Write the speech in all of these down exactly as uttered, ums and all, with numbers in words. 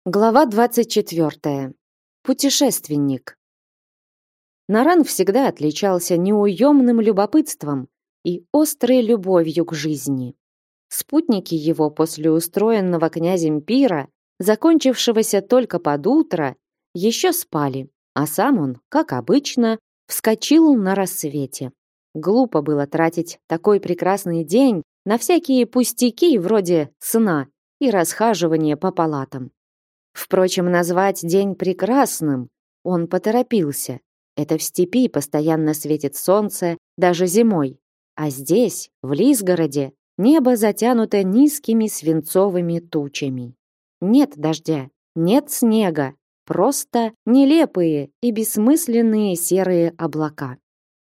Глава двадцать четвертая. Путешественник. Наран всегда отличался неуемным любопытством и острой любовью к жизни. Спутники его после устроенного князем пира, закончившегося только под утро, еще спали, а сам он, как обычно, вскочил на рассвете. Глупо было тратить такой прекрасный день на всякие пустяки вроде сна и расхаживания по палатам. Впрочем, назвать день прекрасным он поторопился. Это в степи постоянно светит солнце, даже зимой. А здесь, в Лисгороде, небо затянуто низкими свинцовыми тучами. Нет дождя, нет снега, просто нелепые и бессмысленные серые облака.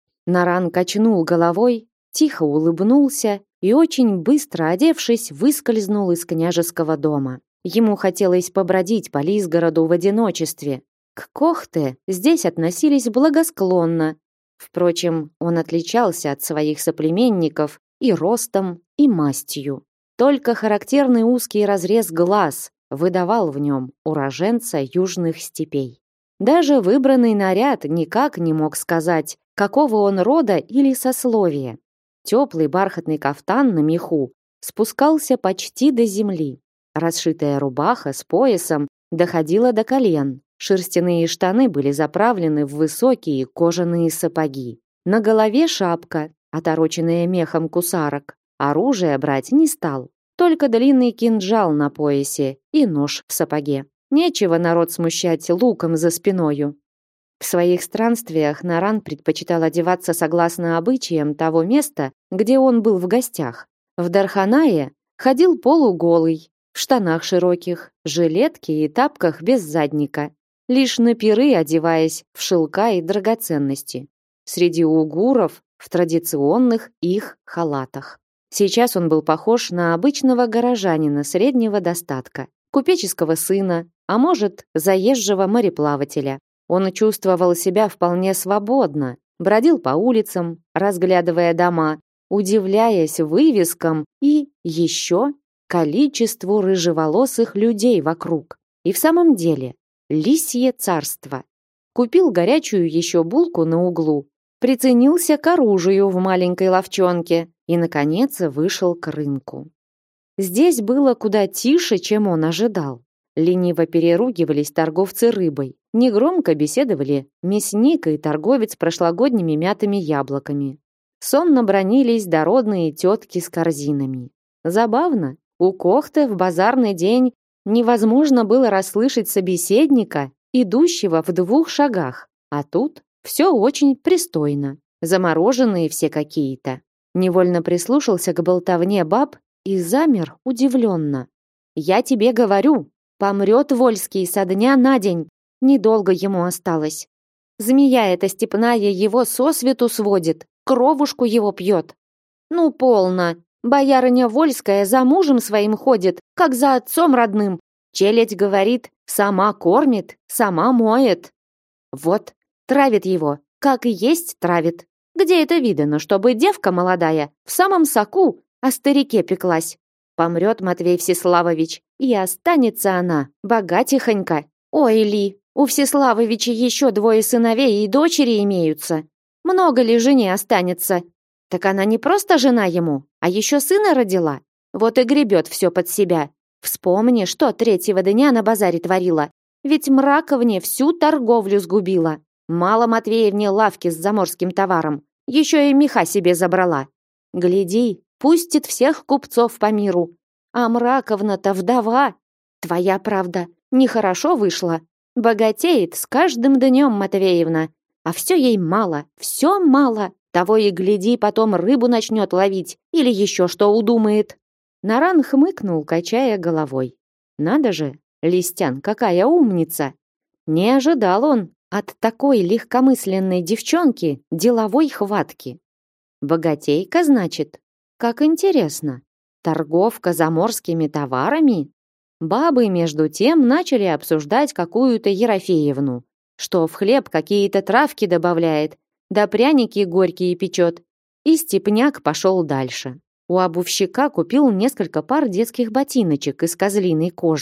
Наран качнул головой, тихо улыбнулся и, очень быстро одевшись, выскользнул из княжеского дома. Ему хотелось побродить по Лисгороду в одиночестве. К Кохте здесь относились благосклонно. Впрочем, он отличался от своих соплеменников и ростом, и мастью. Только характерный узкий разрез глаз выдавал в нем уроженца южных степей. Даже выбранный наряд никак не мог сказать, какого он рода или сословия. Теплый бархатный кафтан на меху спускался почти до земли. Расшитая рубаха с поясом доходила до колен. Шерстяные штаны были заправлены в высокие кожаные сапоги. На голове шапка, отороченная мехом кусарок. Оружие брать не стал. Только длинный кинжал на поясе и нож в сапоге. Нечего народ смущать луком за спиною. В своих странствиях Наран предпочитал одеваться согласно обычаям того места, где он был в гостях. В Дарханае ходил полуголый, в штанах широких, жилетке и тапках без задника, лишь на пиры одеваясь в шелка и драгоценности. Среди угуров в традиционных их халатах. Сейчас он был похож на обычного горожанина среднего достатка, купеческого сына, а может, заезжего мореплавателя. Он чувствовал себя вполне свободно, бродил по улицам, разглядывая дома, удивляясь вывескам и еще количеству рыжеволосых людей вокруг. И в самом деле, лисье царство. Купил горячую еще булку на углу, приценился к оружию в маленькой лавчонке и, наконец, вышел к рынку. Здесь было куда тише, чем он ожидал. Лениво переругивались торговцы рыбой, негромко беседовали мясник и торговец прошлогодними мятыми яблоками. Сонно бранились дородные тетки с корзинами. Забавно. У Кохты в базарный день невозможно было расслышать собеседника, идущего в двух шагах. А тут все очень пристойно. Замороженные все какие-то. Невольно прислушался к болтовне баб и замер удивленно. «Я тебе говорю, помрет Вольский со дня на день. Недолго ему осталось. Змея эта степная его сосвету сводит, кровушку его пьет. Ну, полно. Боярыня Вольская за мужем своим ходит, как за отцом родным. Челядь говорит, сама кормит, сама моет. Вот, травит его, как и есть травит. Где это видано, чтобы девка молодая в самом соку о старике пеклась? Помрет Матвей Всеславович, и останется она богатихонька. Ой, Ли, у Всеславовича еще двое сыновей и дочери имеются. Много ли жене останется? Так она не просто жена ему, а еще сына родила. Вот и гребет все под себя. Вспомни, что третьего дня на базаре творила. Ведь мраковне всю торговлю сгубила. Мало Матвеевне лавки с заморским товаром. Еще и меха себе забрала. Гляди, пустит всех купцов по миру. А Мраковна-то вдова. Твоя правда, нехорошо вышло. Богатеет с каждым днем Матвеевна. А все ей мало, все мало. Того и гляди, потом рыбу начнет ловить или еще что удумает. Наран хмыкнул, качая головой. Надо же, Листян, какая умница! Не ожидал он от такой легкомысленной девчонки деловой хватки. Богатейка, значит? Как интересно. Торговка заморскими товарами? Бабы, между тем, начали обсуждать какую-то Ерофеевну, что в хлеб какие-то травки добавляет, да пряники горькие печет. И степняк пошел дальше. У обувщика купил несколько пар детских ботиночек из козлиной кожи.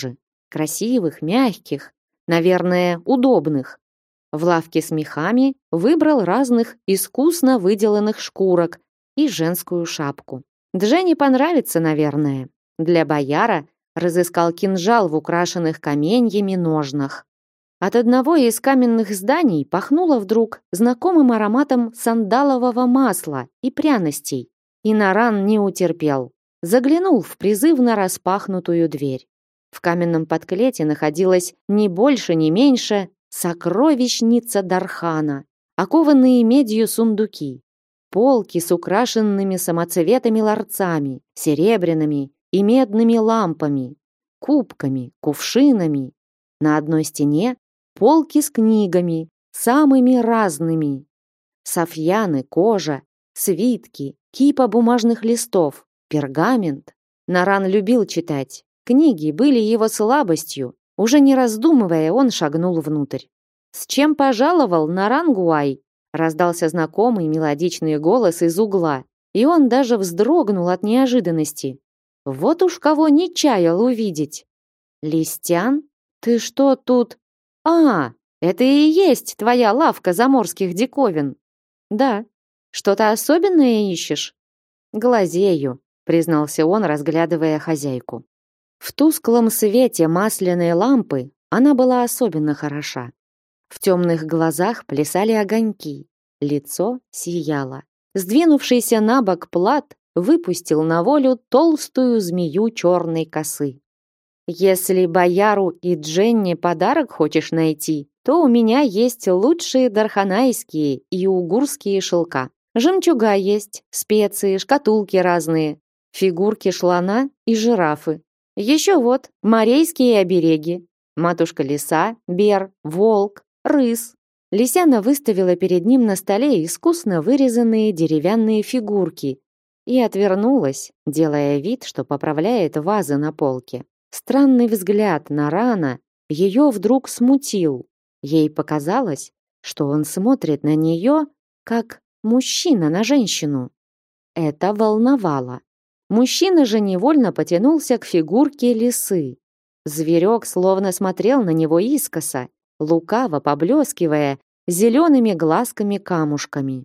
красивых, мягких, наверное, удобных. В лавке с мехами выбрал разных искусно выделанных шкурок и женскую шапку. Дженни понравится, наверное. Для бояра разыскал кинжал в украшенных каменьями ножнах. От одного из каменных зданий пахнуло вдруг знакомым ароматом сандалового масла и пряностей. И Наран не утерпел. Заглянул в призывно распахнутую дверь. В каменном подклете находилась ни больше, ни меньше сокровищница Дархана, окованные медью сундуки, полки с украшенными самоцветами ларцами, серебряными и медными лампами, кубками, кувшинами. На одной стене полки с книгами, самыми разными. Софьяны, кожа, свитки, кипа бумажных листов, пергамент. Наран любил читать. Книги были его слабостью. Уже не раздумывая, он шагнул внутрь. «С чем пожаловал, Наран Гуай?» Раздался знакомый мелодичный голос из угла, и он даже вздрогнул от неожиданности. Вот уж кого не чаял увидеть. «Листян, ты что тут?» «А, это и есть твоя лавка заморских диковин». «Да. Что-то особенное ищешь?» «Глазею», признался он, разглядывая хозяйку. В тусклом свете масляной лампы она была особенно хороша. В темных глазах плясали огоньки, лицо сияло. Сдвинувшийся на бок плат выпустил на волю толстую змею черной косы. «Если бояру и Дженни подарок хочешь найти, то у меня есть лучшие дарханайские и угурские шелка. Жемчуга есть, специи, шкатулки разные, фигурки шлана и жирафы. Еще вот морейские обереги. Матушка лиса, бер, волк, рыс». Лисяна выставила перед ним на столе искусно вырезанные деревянные фигурки и отвернулась, делая вид, что поправляет вазы на полке. Странный взгляд Нарана ее вдруг смутил. Ей показалось, что он смотрит на нее, как мужчина на женщину. Это волновало. Мужчина же невольно потянулся к фигурке лисы. Зверек словно смотрел на него искоса, лукаво поблескивая зелеными глазками-камушками.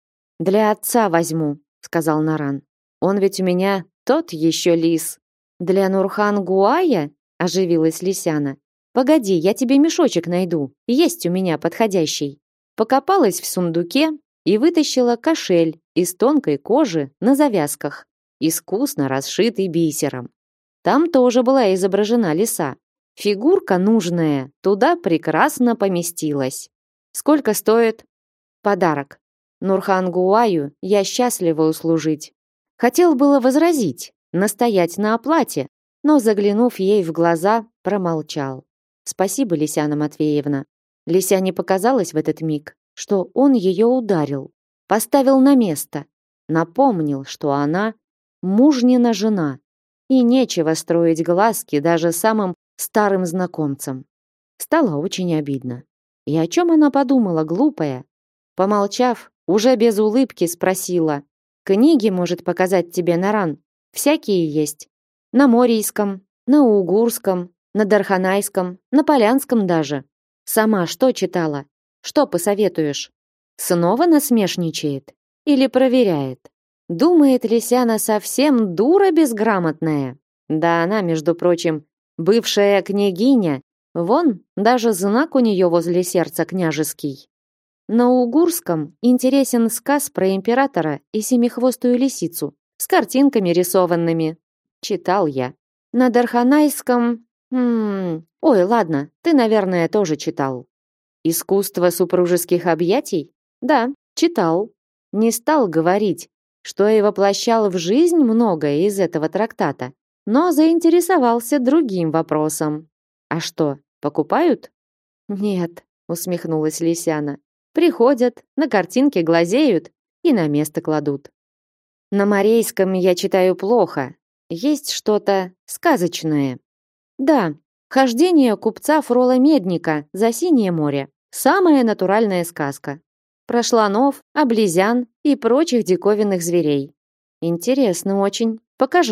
«Для отца возьму», — сказал Наран. «Он ведь у меня тот еще лис». «Для Нурхан-Гуая?» — оживилась Лисяна. «Погоди, я тебе мешочек найду. Есть у меня подходящий». Покопалась в сундуке и вытащила кошель из тонкой кожи на завязках, искусно расшитый бисером. Там тоже была изображена лиса. Фигурка нужная туда прекрасно поместилась. «Сколько стоит?» «Подарок. Нурхан-Гуаю я счастлива услужить». Хотел было возразить, настоять на оплате, но, заглянув ей в глаза, промолчал. «Спасибо, Лисяна Матвеевна». Лисяне показалось в этот миг, что он ее ударил, поставил на место, напомнил, что она мужнина жена, и нечего строить глазки даже самым старым знакомцам. Стало очень обидно. И о чем она подумала, глупая? Помолчав, уже без улыбки спросила: «Книги может показать тебе Наран? Всякие есть. На морийском, на угурском, на дарханайском, на полянском даже. Сама что читала? Что посоветуешь?» Снова насмешничает? Или проверяет? Думает Лисяна совсем дура безграмотная? Да она, между прочим, бывшая княгиня. Вон, даже знак у нее возле сердца княжеский. На угурском интересен сказ про императора и семихвостую лисицу с картинками рисованными. Читал я. На дарханайском... М-м, ой, ладно, ты, наверное, тоже читал. Искусство супружеских объятий? Да, читал. Не стал говорить, что и воплощал в жизнь многое из этого трактата, но заинтересовался другим вопросом. А что, покупают? Нет, усмехнулась Лисяна. Приходят, на картинке глазеют и на место кладут. На морейском я читаю плохо. Есть что-то сказочное. Да, хождение купца Фрола Медника за синее море. Самая натуральная сказка. Про слонов, облезян и прочих диковинных зверей. Интересно очень. Покажи.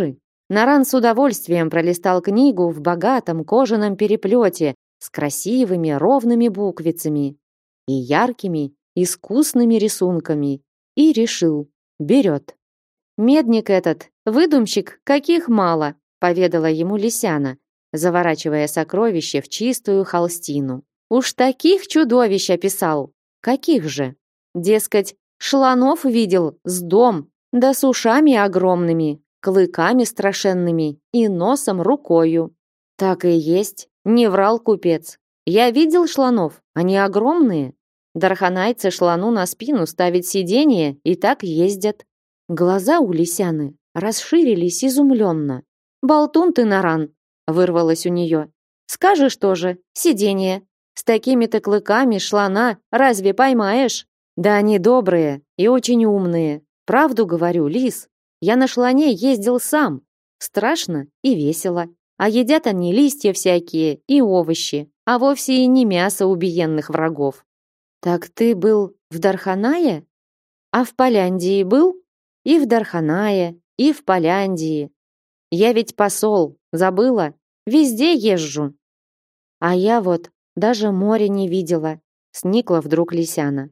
Наран с удовольствием пролистал книгу в богатом кожаном переплете с красивыми ровными буквицами и яркими искусными рисунками и решил, берет. Медник этот, выдумщик, каких мало, поведала ему Лисяна, заворачивая сокровище в чистую холстину. Уж таких чудовищ описал. Каких же? Дескать, шланов видел с дом, да с ушами огромными, клыками страшенными и носом рукою. Так и есть, не врал купец. Я видел шланов, они огромные. Дарханайцы шлану на спину ставить сиденье и так ездят. Глаза у Лисяны расширились изумленно. «Болтун ты, Наран!» — вырвалось у нее. «Скажешь тоже, сиденье. С такими-то клыками шлана разве поймаешь? Да они добрые и очень умные. Правду говорю, лис. Я на шлане ездил сам. Страшно и весело. А едят они листья всякие и овощи, а вовсе и не мясо убиенных врагов». «Так ты был в Дарханае? А в Поляндии был?» «И в Дарханае, и в Поляндии. Я ведь посол, забыла? Везде езжу». «А я вот даже море не видела», — сникла вдруг Лисяна.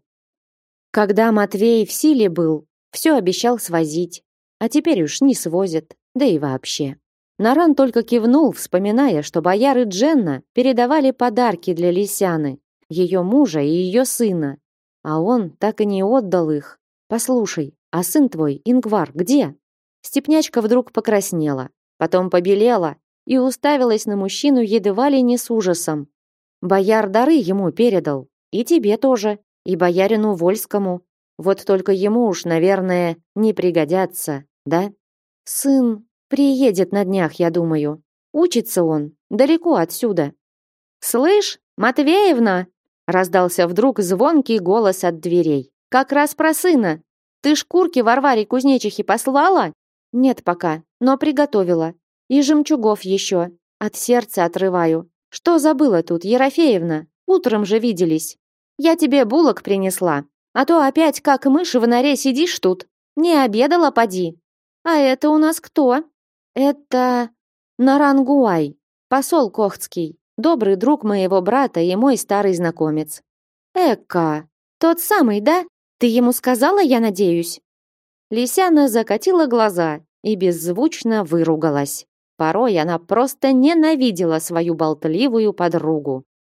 «Когда Матвей в силе был, все обещал свозить, а теперь уж не свозит, да и вообще». Наран только кивнул, вспоминая, что бояры Дженна передавали подарки для Лисяны, ее мужа и ее сына, а он так и не отдал их. «Послушай, а сын твой, Ингвар, где?» Степнячка вдруг покраснела, потом побелела и уставилась на мужчину едва ли не с ужасом. «Бояр дары ему передал, и тебе тоже, и боярину Вольскому. Вот только ему уж, наверное, не пригодятся, да? Сын приедет на днях, я думаю. Учится он далеко отсюда». «Слышь, Матвеевна!» раздался вдруг звонкий голос от дверей. «Как раз про сына. Ты шкурки Варваре кузнечихе послала?» «Нет пока, но приготовила. И жемчугов еще. От сердца отрываю. Что забыла тут, Ерофеевна? Утром же виделись. Я тебе булок принесла. А то опять как мышь в норе сидишь тут. Не обедала, поди. А это у нас кто?» «Это Нарангуай, посол Кохтский, добрый друг моего брата и мой старый знакомец». «Эка, тот самый, да? Ты ему сказала, я надеюсь?» Лисяна закатила глаза и беззвучно выругалась. Порой она просто ненавидела свою болтливую подругу.